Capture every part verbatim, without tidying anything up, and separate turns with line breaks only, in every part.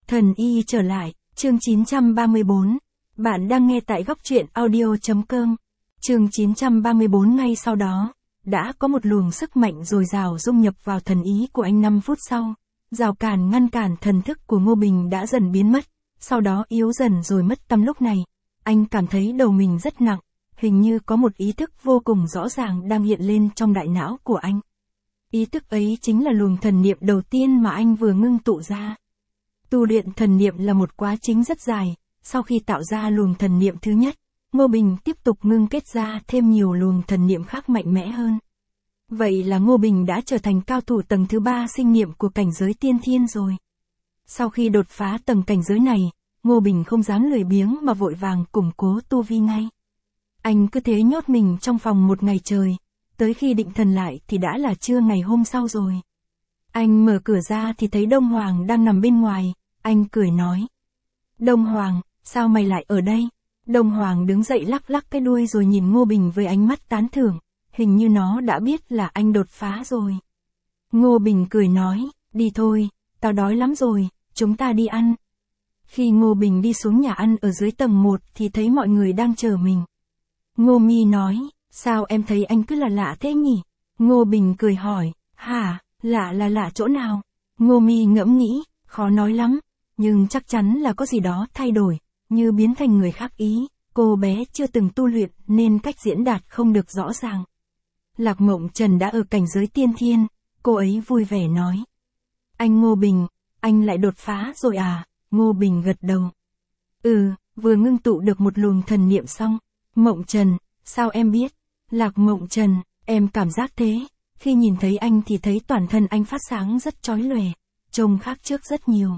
Thần y trở lại, chương chín trăm ba mươi tư. Bạn đang nghe tại góc truyện audio.com. Chương chín trăm ba mươi tư ngay sau đó, đã có một luồng sức mạnh dồi dào dung nhập vào thần ý của anh năm phút sau. Rào cản ngăn cản thần thức của Ngô Bình đã dần biến mất, sau đó yếu dần rồi mất tăm. Lúc này, anh cảm thấy đầu mình rất nặng, hình như có một ý thức vô cùng rõ ràng đang hiện lên trong đại não của anh. Ý thức ấy chính là luồng thần niệm đầu tiên mà anh vừa ngưng tụ ra. Tu luyện thần niệm là một quá trình rất dài, sau khi tạo ra luồng thần niệm thứ nhất, Ngô Bình tiếp tục ngưng kết ra thêm nhiều luồng thần niệm khác mạnh mẽ hơn. Vậy là Ngô Bình đã trở thành cao thủ tầng thứ ba sinh niệm của cảnh giới tiên thiên rồi. Sau khi đột phá tầng cảnh giới này, Ngô Bình không dám lười biếng mà vội vàng củng cố tu vi ngay. Anh cứ thế nhốt mình trong phòng một ngày trời, tới khi định thần lại thì đã là trưa ngày hôm sau rồi. Anh mở cửa ra thì thấy Đông Hoàng đang nằm bên ngoài, anh cười nói. Đông Hoàng, sao mày lại ở đây? Đông Hoàng đứng dậy lắc lắc cái đuôi rồi nhìn Ngô Bình với ánh mắt tán thưởng, hình như nó đã biết là anh đột phá rồi. Ngô Bình cười nói, đi thôi, tao đói lắm rồi, chúng ta đi ăn. Khi Ngô Bình đi xuống nhà ăn ở dưới tầng một thì thấy mọi người đang chờ mình. Ngô Mi nói, sao em thấy anh cứ là lạ thế nhỉ? Ngô Bình cười hỏi, hả, lạ là lạ chỗ nào? Ngô Mi ngẫm nghĩ, khó nói lắm, nhưng chắc chắn là có gì đó thay đổi, như biến thành người khác ý. Cô bé chưa từng tu luyện nên cách diễn đạt không được rõ ràng. Lạc Mộng Trần đã ở cảnh giới tiên thiên, cô ấy vui vẻ nói. Anh Ngô Bình, anh lại đột phá rồi à? Ngô Bình gật đầu. Ừ, vừa ngưng tụ được một luồng thần niệm xong. Mộng Trần, sao em biết? Lạc Mộng Trần, em cảm giác thế, khi nhìn thấy anh thì thấy toàn thân anh phát sáng rất chói lòe, trông khác trước rất nhiều.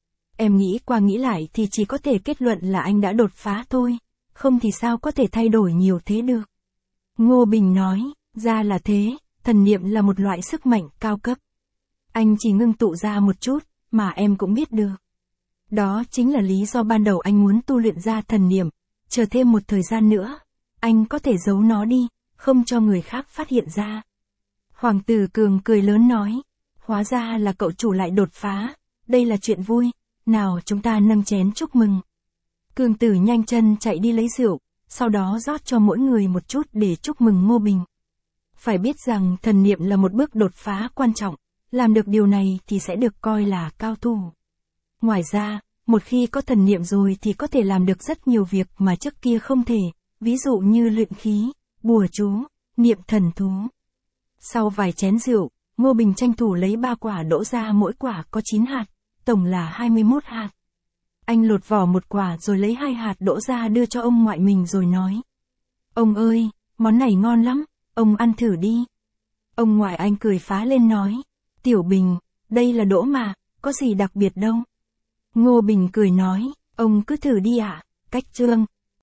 Em nghĩ qua nghĩ lại thì chỉ có thể kết luận là anh đã đột phá thôi, không thì sao có thể thay đổi nhiều thế được. Ngô Bình nói, ra là thế, thần niệm là một loại sức mạnh cao cấp. Anh chỉ ngưng tụ ra một chút, mà em cũng biết được. Đó chính là lý do ban đầu anh muốn tu luyện ra thần niệm, chờ thêm một thời gian nữa, anh có thể giấu nó đi, không cho người khác phát hiện ra. Hoàng tử Cường cười lớn nói, hóa ra là cậu chủ lại đột phá, đây là chuyện vui, nào chúng ta nâng chén chúc mừng. Cường tử nhanh chân chạy đi lấy rượu, sau đó rót cho mỗi người một chút để chúc mừng Ngô Bình. Phải biết rằng thần niệm là một bước đột phá quan trọng, làm được điều này thì sẽ được coi là cao thủ. Ngoài ra, một khi có thần niệm rồi thì có thể làm được rất nhiều việc mà trước kia không thể, ví dụ như luyện khí, bùa chú, niệm thần thú. Sau vài chén rượu, Ngô Bình tranh thủ lấy ba quả đỗ ra, mỗi quả có chín hạt, tổng là hai mươi mốt hạt. Anh lột vỏ một quả rồi lấy hai hạt đỗ ra đưa cho ông ngoại mình rồi nói. Ông ơi, món này ngon lắm, ông ăn thử đi. Ông ngoại anh cười phá lên nói, Tiểu Bình, đây là đỗ mà, có gì đặc biệt đâu. Ngô Bình cười nói, ông cứ thử đi ạ, cách chương,